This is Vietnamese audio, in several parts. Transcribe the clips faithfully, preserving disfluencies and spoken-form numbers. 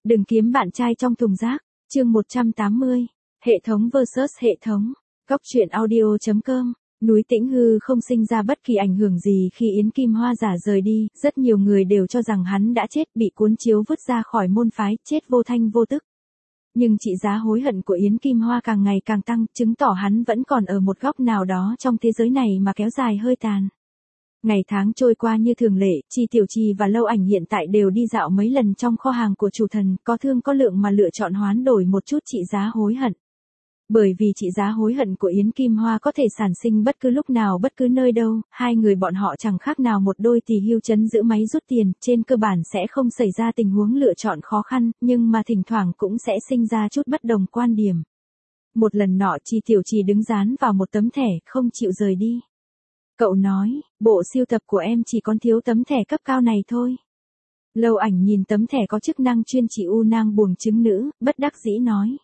Đừng kiếm bạn trai trong thùng rác. Chương một trăm tám mươi. Hệ thống versus hệ thống. Góc truyện audio chấm com. Núi Tĩnh Hư không sinh ra bất kỳ ảnh hưởng gì khi Yến Kim Hoa giả rời đi, rất nhiều người đều cho rằng hắn đã chết, bị cuốn chiếu vứt ra khỏi môn phái, chết vô thanh vô tức. Nhưng trị giá hối hận của Yến Kim Hoa càng ngày càng tăng, chứng tỏ hắn vẫn còn ở một góc nào đó trong thế giới này mà kéo dài hơi tàn. Ngày tháng trôi qua như thường lệ, Chi Tiểu Trì và Lâu Ảnh hiện tại đều đi dạo mấy lần trong kho hàng của chủ thần, có thương có lượng mà lựa chọn hoán đổi một chút trị giá hối hận. Bởi vì trị giá hối hận của Yến Kim Hoa có thể sản sinh bất cứ lúc nào bất cứ nơi đâu, hai người bọn họ chẳng khác nào một đôi tỳ hưu trấn giữ máy rút tiền, trên cơ bản sẽ không xảy ra tình huống lựa chọn khó khăn, nhưng mà thỉnh thoảng cũng sẽ sinh ra chút bất đồng quan điểm. Một lần nọ Chi Tiểu Trì đứng dán vào một tấm thẻ, không chịu rời đi. Cậu nói, bộ sưu tập của em chỉ còn thiếu tấm thẻ cấp cao này thôi. Lâu Ảnh nhìn tấm thẻ có chức năng chuyên trị u nang buồng trứng nữ, bất đắc dĩ nói.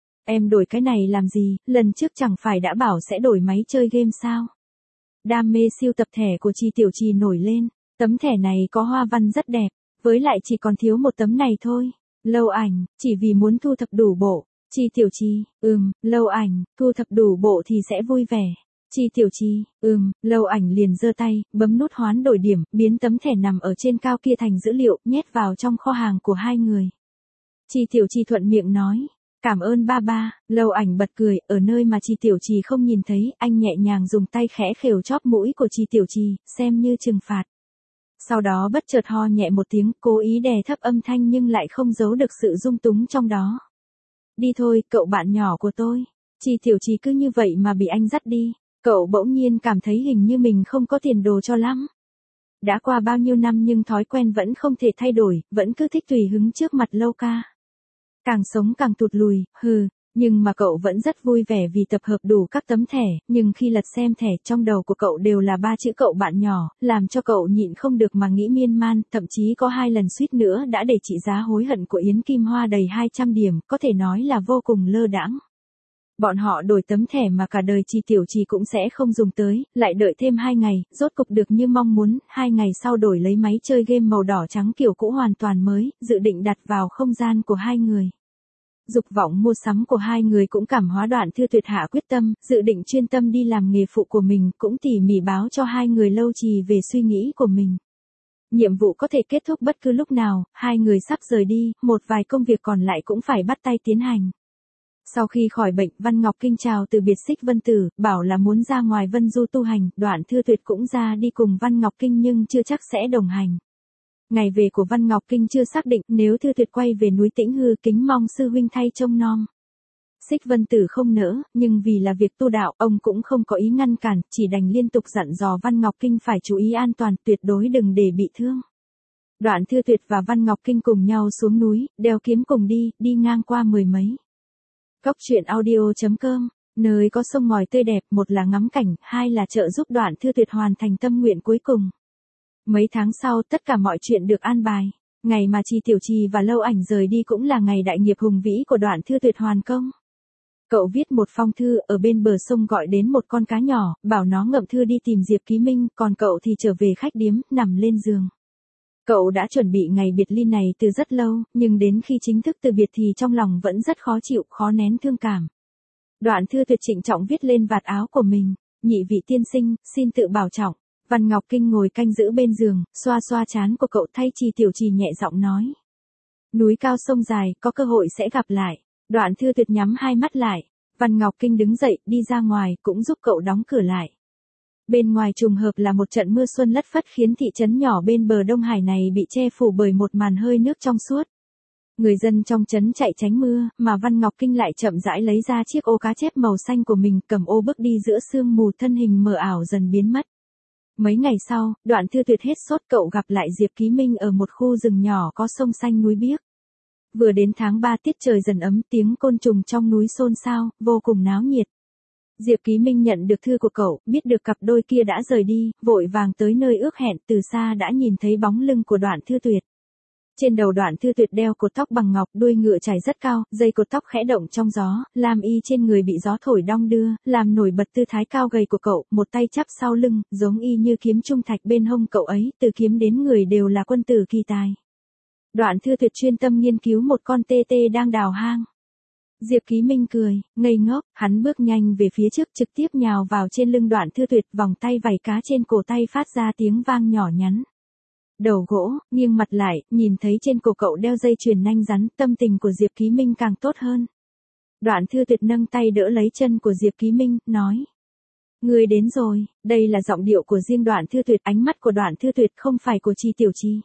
Em đổi cái này làm gì, lần trước chẳng phải đã bảo sẽ đổi máy chơi game sao? Đam mê sưu tập thẻ của Chi Tiểu Trì nổi lên, tấm thẻ này có hoa văn rất đẹp, với lại chỉ còn thiếu một tấm này thôi. Lâu Ảnh, chỉ vì muốn thu thập đủ bộ. Chi Tiểu Trì, ừm, Lâu Ảnh, thu thập đủ bộ thì sẽ vui vẻ. Chi Tiểu Trì, ừm, Lâu Ảnh liền giơ tay, bấm nút hoán đổi điểm, biến tấm thẻ nằm ở trên cao kia thành dữ liệu, nhét vào trong kho hàng của hai người. Chi Tiểu Trì thuận miệng nói. Cảm ơn ba ba. Lâu Ảnh bật cười, ở nơi mà Chi Tiểu Trì không nhìn thấy, anh nhẹ nhàng dùng tay khẽ khều chóp mũi của Chi Tiểu Trì, xem như trừng phạt. Sau đó bất chợt ho nhẹ một tiếng, cố ý đè thấp âm thanh nhưng lại không giấu được sự rung túng trong đó. Đi thôi, cậu bạn nhỏ của tôi. Chi Tiểu Trì cứ như vậy mà bị anh dắt đi, cậu bỗng nhiên cảm thấy hình như mình không có tiền đồ cho lắm. Đã qua bao nhiêu năm nhưng thói quen vẫn không thể thay đổi, vẫn cứ thích tùy hứng trước mặt Lâu ca. Càng sống càng tụt lùi, hừ, nhưng mà cậu vẫn rất vui vẻ vì tập hợp đủ các tấm thẻ, nhưng khi lật xem thẻ trong đầu của cậu đều là ba chữ cậu bạn nhỏ, làm cho cậu nhịn không được mà nghĩ miên man, thậm chí có hai lần suýt nữa đã để trị giá hối hận của Yến Kim Hoa đầy hai trăm điểm, có thể nói là vô cùng lơ đãng. Bọn họ đổi tấm thẻ mà cả đời Chi Tiểu Trì cũng sẽ không dùng tới, lại đợi thêm hai ngày, rốt cục được như mong muốn, hai ngày sau đổi lấy máy chơi game màu đỏ trắng kiểu cũ hoàn toàn mới, dự định đặt vào không gian của hai người. Dục vọng mua sắm của hai người cũng cảm hóa Đoạn Thư Tuyệt hạ quyết tâm, dự định chuyên tâm đi làm nghề phụ của mình, cũng tỉ mỉ báo cho hai người Lâu Trì về suy nghĩ của mình. Nhiệm vụ có thể kết thúc bất cứ lúc nào, hai người sắp rời đi, một vài công việc còn lại cũng phải bắt tay tiến hành. Sau khi khỏi bệnh, Văn Ngọc Kinh chào từ biệt Xích Vân Tử, bảo là muốn ra ngoài Vân Du tu hành, Đoạn Thư Tuyệt cũng ra đi cùng Văn Ngọc Kinh nhưng chưa chắc sẽ đồng hành. Ngày về của Văn Ngọc Kinh chưa xác định, nếu Thư Tuyệt quay về núi Tĩnh Hư kính mong sư huynh thay trông nom. Xích Vân Tử không nỡ, nhưng vì là việc tu đạo, ông cũng không có ý ngăn cản, chỉ đành liên tục dặn dò Văn Ngọc Kinh phải chú ý an toàn, tuyệt đối đừng để bị thương. Đoạn Thư Tuyệt và Văn Ngọc Kinh cùng nhau xuống núi, đeo kiếm cùng đi, đi ngang qua mười mấy. Góc truyện audio chấm com, nơi có sông ngòi tươi đẹp, một là ngắm cảnh, hai là trợ giúp Đoạn Thư Tuyệt hoàn thành tâm nguyện cuối cùng. Mấy tháng sau, tất cả mọi chuyện được an bài. Ngày mà Chi Tiểu Trì và Lâu Ảnh rời đi cũng là ngày đại nghiệp hùng vĩ của Đoạn Thư Tuyệt hoàn công. Cậu viết một phong thư ở bên bờ sông gọi đến một con cá nhỏ, bảo nó ngậm thư đi tìm Diệp Ký Minh, còn cậu thì trở về khách điếm, nằm lên giường. Cậu đã chuẩn bị ngày biệt ly này từ rất lâu, nhưng đến khi chính thức từ biệt thì trong lòng vẫn rất khó chịu, khó nén thương cảm. Đoạn Thư Tuyệt trịnh trọng viết lên vạt áo của mình, nhị vị tiên sinh, xin tự bảo trọng. Văn Ngọc Kinh ngồi canh giữ bên giường, xoa xoa trán của cậu thay Chi Tiểu Trì nhẹ giọng nói. Núi cao sông dài, có cơ hội sẽ gặp lại. Đoạn Thư Tuyệt nhắm hai mắt lại. Văn Ngọc Kinh đứng dậy, đi ra ngoài, cũng giúp cậu đóng cửa lại. Bên ngoài trùng hợp là một trận mưa xuân lất phất khiến thị trấn nhỏ bên bờ Đông Hải này bị che phủ bởi một màn hơi nước trong suốt. Người dân trong trấn chạy tránh mưa, mà Văn Ngọc Kinh lại chậm rãi lấy ra chiếc ô cá chép màu xanh của mình, cầm ô bước đi giữa sương mù, thân hình mờ ảo dần biến mất. Mấy ngày sau, Đoạn Thư Tuyệt hết sốt, cậu gặp lại Diệp Ký Minh ở một khu rừng nhỏ có sông xanh núi biếc. Vừa đến tháng ba tiết trời dần ấm, tiếng côn trùng trong núi xôn xao, vô cùng náo nhiệt. Diệp Ký Minh nhận được thư của cậu, biết được cặp đôi kia đã rời đi, vội vàng tới nơi ước hẹn, từ xa đã nhìn thấy bóng lưng của Đoạn Thư Tuyệt. Trên đầu Đoạn Thư Tuyệt đeo cột tóc bằng ngọc, đuôi ngựa trải rất cao, dây cột tóc khẽ động trong gió, lam y trên người bị gió thổi đong đưa, làm nổi bật tư thái cao gầy của cậu, một tay chắp sau lưng, giống y như kiếm trung thạch bên hông cậu ấy, từ kiếm đến người đều là quân tử kỳ tài. Đoạn Thư Tuyệt chuyên tâm nghiên cứu một con tê tê đang đào hang. Diệp Ký Minh cười, ngây ngốc, hắn bước nhanh về phía trước trực tiếp nhào vào trên lưng Đoạn Thư Tuyệt, vòng tay vảy cá trên cổ tay phát ra tiếng vang nhỏ nhắn. Đầu gỗ, nghiêng mặt lại, nhìn thấy trên cổ cậu đeo dây chuyền nanh rắn, tâm tình của Diệp Ký Minh càng tốt hơn. Đoạn Thư Tuyệt nâng tay đỡ lấy chân của Diệp Ký Minh, nói. Người đến rồi, đây là giọng điệu của riêng Đoạn Thư Tuyệt, ánh mắt của Đoạn Thư Tuyệt không phải của Chi Tiểu Chi.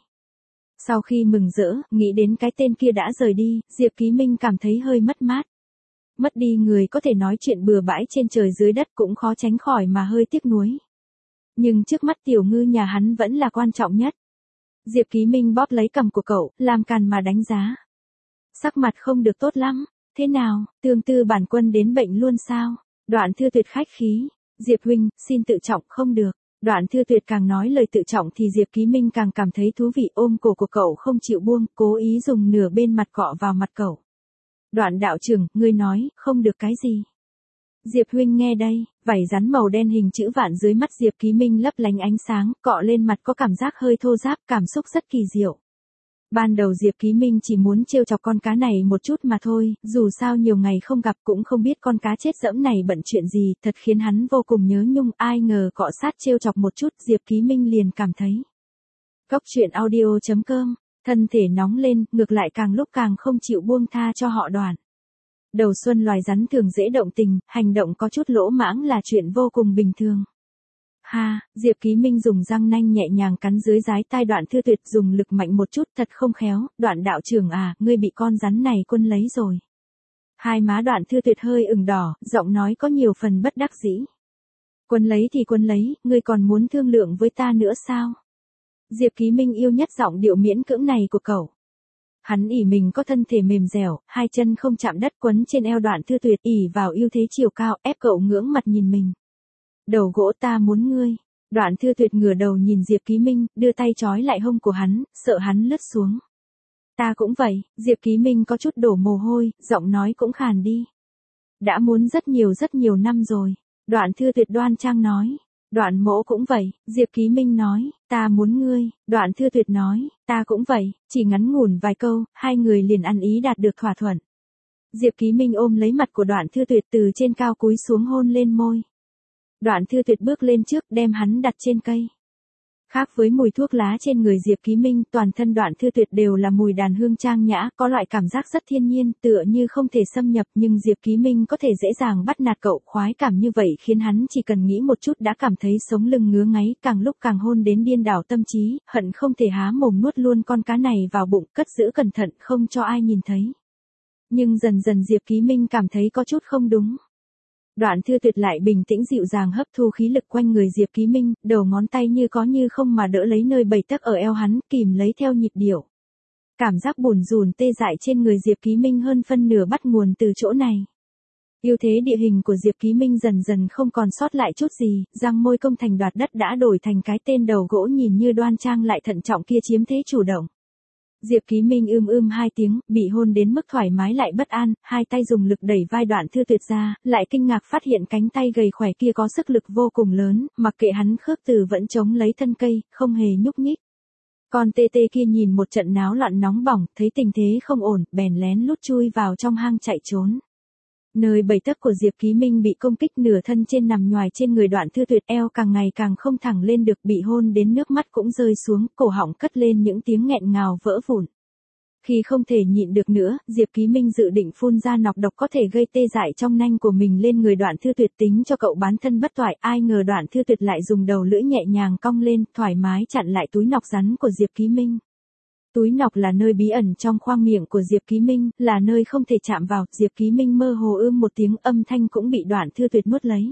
Sau khi mừng rỡ, nghĩ đến cái tên kia đã rời đi, Diệp Ký Minh cảm thấy hơi mất mát. Mất đi người có thể nói chuyện bừa bãi trên trời dưới đất cũng khó tránh khỏi mà hơi tiếc nuối. Nhưng trước mắt Tiểu Ngư nhà hắn vẫn là quan trọng nhất. Diệp Ký Minh bóp lấy cằm của cậu, làm càn mà đánh giá. Sắc mặt không được tốt lắm, thế nào, Tương Tư bản quân đến bệnh luôn sao? Đoạn Thư Tuyệt khách khí, Diệp huynh, xin tự trọng không được. Đoạn Thư Tuyệt càng nói lời tự trọng thì Diệp Ký Minh càng cảm thấy thú vị, ôm cổ của cậu không chịu buông, cố ý dùng nửa bên mặt cọ vào mặt cậu. Đoạn đạo trưởng, ngươi nói, không được cái gì? Diệp huynh nghe đây, vảy rắn màu đen hình chữ vạn dưới mắt Diệp Ký Minh lấp lánh ánh sáng, cọ lên mặt có cảm giác hơi thô ráp, cảm xúc rất kỳ diệu. Ban đầu Diệp Ký Minh chỉ muốn trêu chọc con cá này một chút mà thôi, dù sao nhiều ngày không gặp cũng không biết con cá chết dẫm này bận chuyện gì, thật khiến hắn vô cùng nhớ nhung, ai ngờ cọ sát trêu chọc một chút Diệp Ký Minh liền cảm thấy. Cốc truyện audio chấm com, thân thể nóng lên, ngược lại càng lúc càng không chịu buông tha cho họ Đoạn. Đầu xuân loài rắn thường dễ động tình, hành động có chút lỗ mãng là chuyện vô cùng bình thường. Ha, Diệp Ký Minh dùng răng nanh nhẹ nhàng cắn dưới dái tai Đoạn Thư Tuyệt, dùng lực mạnh một chút, thật không khéo, Đoạn đạo trưởng à, ngươi bị con rắn này quân lấy rồi. Hai má Đoạn Thư Tuyệt hơi ửng đỏ, giọng nói có nhiều phần bất đắc dĩ. Quân lấy thì quân lấy, ngươi còn muốn thương lượng với ta nữa sao? Diệp Ký Minh yêu nhất giọng điệu miễn cưỡng này của cậu. Hắn ỉ mình có thân thể mềm dẻo, hai chân không chạm đất quấn trên eo Đoạn Thư Tuyệt, ỉ vào ưu thế chiều cao, ép cậu ngưỡng mặt nhìn mình. Đầu gỗ ta muốn ngươi. Đoạn Thư Tuyệt ngửa đầu nhìn Diệp Ký Minh, đưa tay trói lại hông của hắn, sợ hắn lướt xuống. Ta cũng vậy, Diệp Ký Minh có chút đổ mồ hôi, giọng nói cũng khàn đi. Đã muốn rất nhiều rất nhiều năm rồi. Đoạn Thư Tuyệt đoan trang nói. Đoạn mỗ cũng vậy, Diệp Ký Minh nói, ta muốn ngươi. Đoạn Thư Tuyệt nói, ta cũng vậy, chỉ ngắn ngủn vài câu, hai người liền ăn ý đạt được thỏa thuận. Diệp Ký Minh ôm lấy mặt của Đoạn Thư Tuyệt từ trên cao cúi xuống hôn lên môi. Đoạn Thư Tuyệt bước lên trước đem hắn đặt trên cây. Khác với mùi thuốc lá trên người Diệp Ký Minh, toàn thân Đoạn Thư Tuyệt đều là mùi đàn hương trang nhã, có loại cảm giác rất thiên nhiên, tựa như không thể xâm nhập, nhưng Diệp Ký Minh có thể dễ dàng bắt nạt cậu, khoái cảm như vậy khiến hắn chỉ cần nghĩ một chút đã cảm thấy sống lưng ngứa ngáy, càng lúc càng hôn đến điên đảo tâm trí, hận không thể há mồm nuốt luôn con cá này vào bụng, cất giữ cẩn thận không cho ai nhìn thấy. Nhưng dần dần Diệp Ký Minh cảm thấy có chút không đúng. Đoạn Thư Tuyệt lại bình tĩnh dịu dàng hấp thu khí lực quanh người Diệp Ký Minh, đầu ngón tay như có như không mà đỡ lấy nơi bảy tấc ở eo hắn, kìm lấy theo nhịp điệu. Cảm giác bùn rùn tê dại trên người Diệp Ký Minh hơn phân nửa bắt nguồn từ chỗ này. Ưu thế địa hình của Diệp Ký Minh dần dần không còn sót lại chút gì, răng môi công thành đoạt đất đã đổi thành cái tên đầu gỗ nhìn như đoan trang lại thận trọng kia chiếm thế chủ động. Diệp Ký Minh ưm ưm hai tiếng, bị hôn đến mức thoải mái lại bất an, hai tay dùng lực đẩy vai Đoạn Thư Tuyệt ra, lại kinh ngạc phát hiện cánh tay gầy khỏe kia có sức lực vô cùng lớn, mặc kệ hắn khước từ vẫn chống lấy thân cây, không hề nhúc nhích. Con tê tê kia nhìn một trận náo loạn nóng bỏng, thấy tình thế không ổn, bèn lén lút chui vào trong hang chạy trốn. Nơi bảy tấc của Diệp Ký Minh bị công kích, nửa thân trên nằm nhoài trên người Đoạn Thư Tuyệt, eo càng ngày càng không thẳng lên được, bị hôn đến nước mắt cũng rơi xuống, cổ họng cất lên những tiếng nghẹn ngào vỡ vụn. Khi không thể nhịn được nữa, Diệp Ký Minh dự định phun ra nọc độc có thể gây tê dại trong nanh của mình lên người Đoạn Thư Tuyệt, tính cho cậu bán thân bất toại, ai ngờ Đoạn Thư Tuyệt lại dùng đầu lưỡi nhẹ nhàng cong lên, thoải mái chặn lại túi nọc rắn của Diệp Ký Minh. Túi nọc là nơi bí ẩn trong khoang miệng của Diệp Ký Minh, là nơi không thể chạm vào, Diệp Ký Minh mơ hồ ưm một tiếng, âm thanh cũng bị Đoạn Thư Tuyệt nuốt lấy.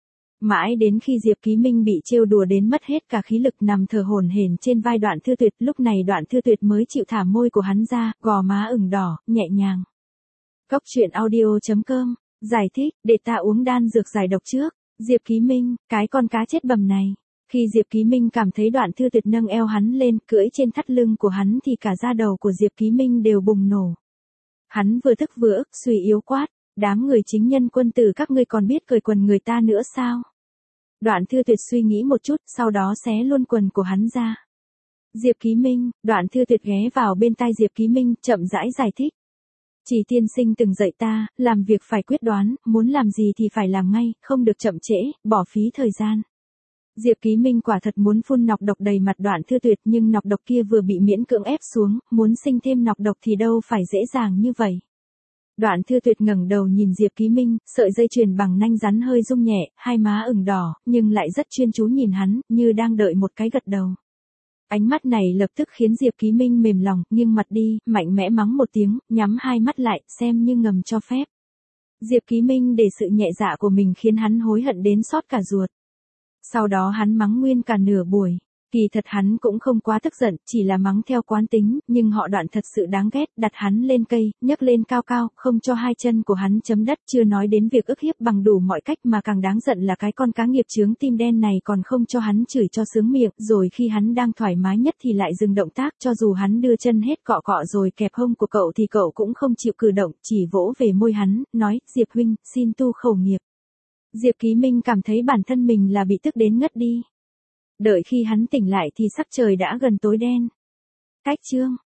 Mãi đến khi Diệp Ký Minh bị trêu đùa đến mất hết cả khí lực nằm thở hổn hển trên vai Đoạn Thư Tuyệt, lúc này Đoạn Thư Tuyệt mới chịu thả môi của hắn ra, gò má ửng đỏ, nhẹ nhàng. Cốc truyện audio chấm com, giải thích, để ta uống đan dược giải độc trước. Diệp Ký Minh, cái con cá chết bầm này. Khi Diệp Ký Minh cảm thấy Đoạn Thư Tuyệt nâng eo hắn lên, cưỡi trên thắt lưng của hắn thì cả da đầu của Diệp Ký Minh đều bùng nổ. Hắn vừa tức vừa ức, suy yếu quát, đám người chính nhân quân tử các ngươi còn biết cởi quần người ta nữa sao? Đoạn Thư Tuyệt suy nghĩ một chút, sau đó xé luôn quần của hắn ra. Diệp Ký Minh, Đoạn Thư Tuyệt ghé vào bên tai Diệp Ký Minh, chậm rãi giải thích. Chỉ tiên sinh từng dạy ta, làm việc phải quyết đoán, muốn làm gì thì phải làm ngay, không được chậm trễ, bỏ phí thời gian. Diệp Ký Minh quả thật muốn phun nọc độc đầy mặt Đoạn Thư Tuyệt, nhưng nọc độc kia vừa bị miễn cưỡng ép xuống, muốn sinh thêm nọc độc thì đâu phải dễ dàng như vậy. Đoạn Thư Tuyệt ngẩng đầu nhìn Diệp Ký Minh, sợi dây chuyền bằng nanh rắn hơi rung nhẹ, hai má ửng đỏ, nhưng lại rất chuyên chú nhìn hắn, như đang đợi một cái gật đầu. Ánh mắt này lập tức khiến Diệp Ký Minh mềm lòng, nghiêng mặt đi, mạnh mẽ mắng một tiếng, nhắm hai mắt lại, xem như ngầm cho phép. Diệp Ký Minh để sự nhẹ dạ của mình khiến hắn hối hận đến xót cả ruột. Sau đó hắn mắng nguyên cả nửa buổi. Kỳ thật hắn cũng không quá tức giận, chỉ là mắng theo quán tính, nhưng họ Đoạn thật sự đáng ghét, đặt hắn lên cây, nhấc lên cao cao, không cho hai chân của hắn chấm đất, chưa nói đến việc ức hiếp bằng đủ mọi cách, mà càng đáng giận là cái con cá nghiệp chướng tim đen này còn không cho hắn chửi cho sướng miệng, rồi khi hắn đang thoải mái nhất thì lại dừng động tác, cho dù hắn đưa chân hết cọ cọ rồi kẹp hông của cậu thì cậu cũng không chịu cử động, chỉ vỗ về môi hắn, nói, Diệp huynh, xin tu khẩu nghiệp. Diệp Ký Minh cảm thấy bản thân mình là bị tức đến ngất đi. Đợi khi hắn tỉnh lại thì sắc trời đã gần tối đen. Cách chương